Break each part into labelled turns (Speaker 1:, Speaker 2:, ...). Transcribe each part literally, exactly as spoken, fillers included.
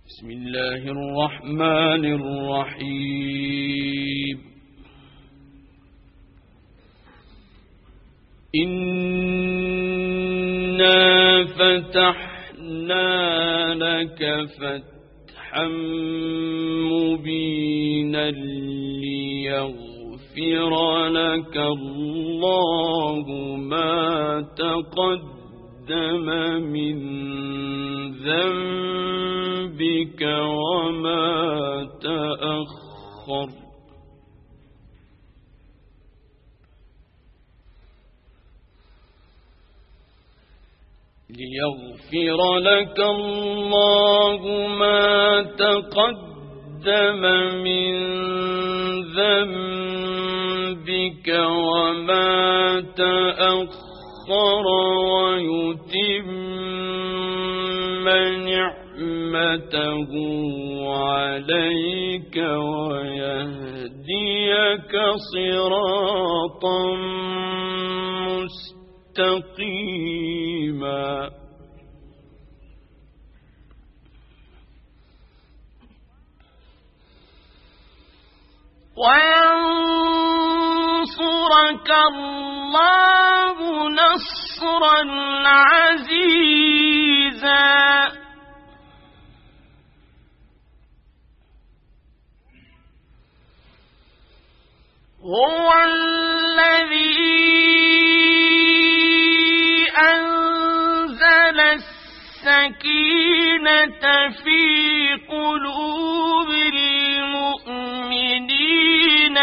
Speaker 1: بسم الله الرحمن الرحيم إنا فتحنا لك فتحا مبينا ليغفر لك الله ما تقدم من ذنبك وما تأخر ليغفر لك الله ما تقدم من ذنبك وما تأخر ويتم نعمته عليك ويهديك صراطا مستقيما وينصرك الله نصرا عزيزا هو الذي أنزل السكينة في قلوب المؤمنين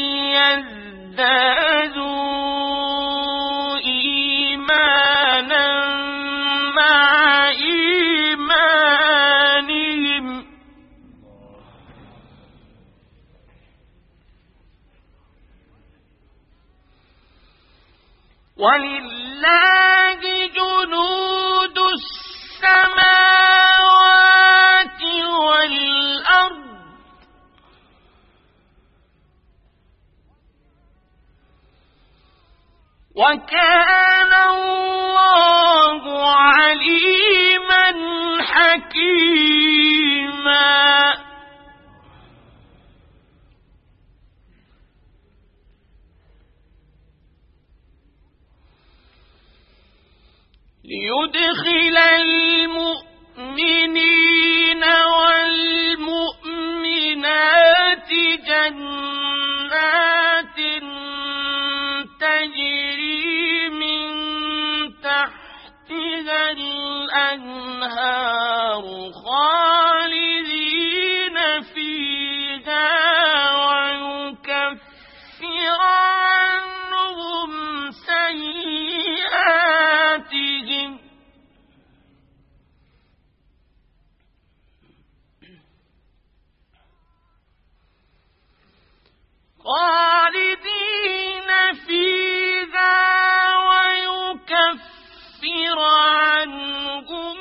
Speaker 1: ليزدادوا إيمانا مع إيمانهم ولله جنود السماوات والأرض وكان الله عليما حكيما ليدخل المؤمنين والمؤمنات جنات تجري من تحتها الأنهار خالدين فيها ويكفر عنهم سيئاتهم خالدين فيها ويكفر عنهم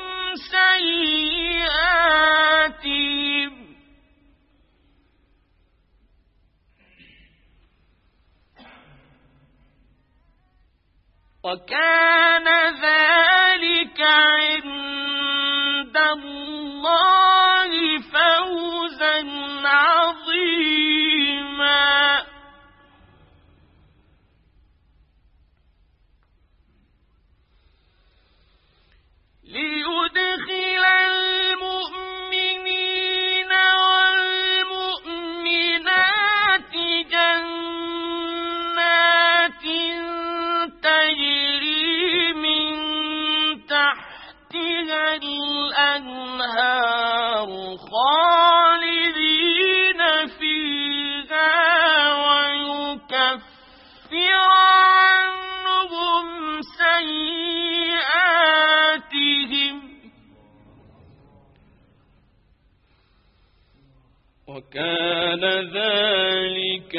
Speaker 1: سيئاتهم وكان ذلك عند الله فوزا عظيما ليدخل المؤمنين والمؤمنات جنات تجري من تحتها الأنهار خالدين فيها ويكفر عنهم سيئاتهم وكان ذلك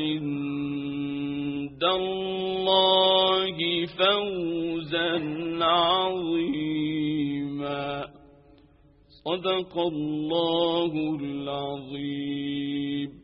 Speaker 1: عند الله فوزا عظيما صدق الله العظيم.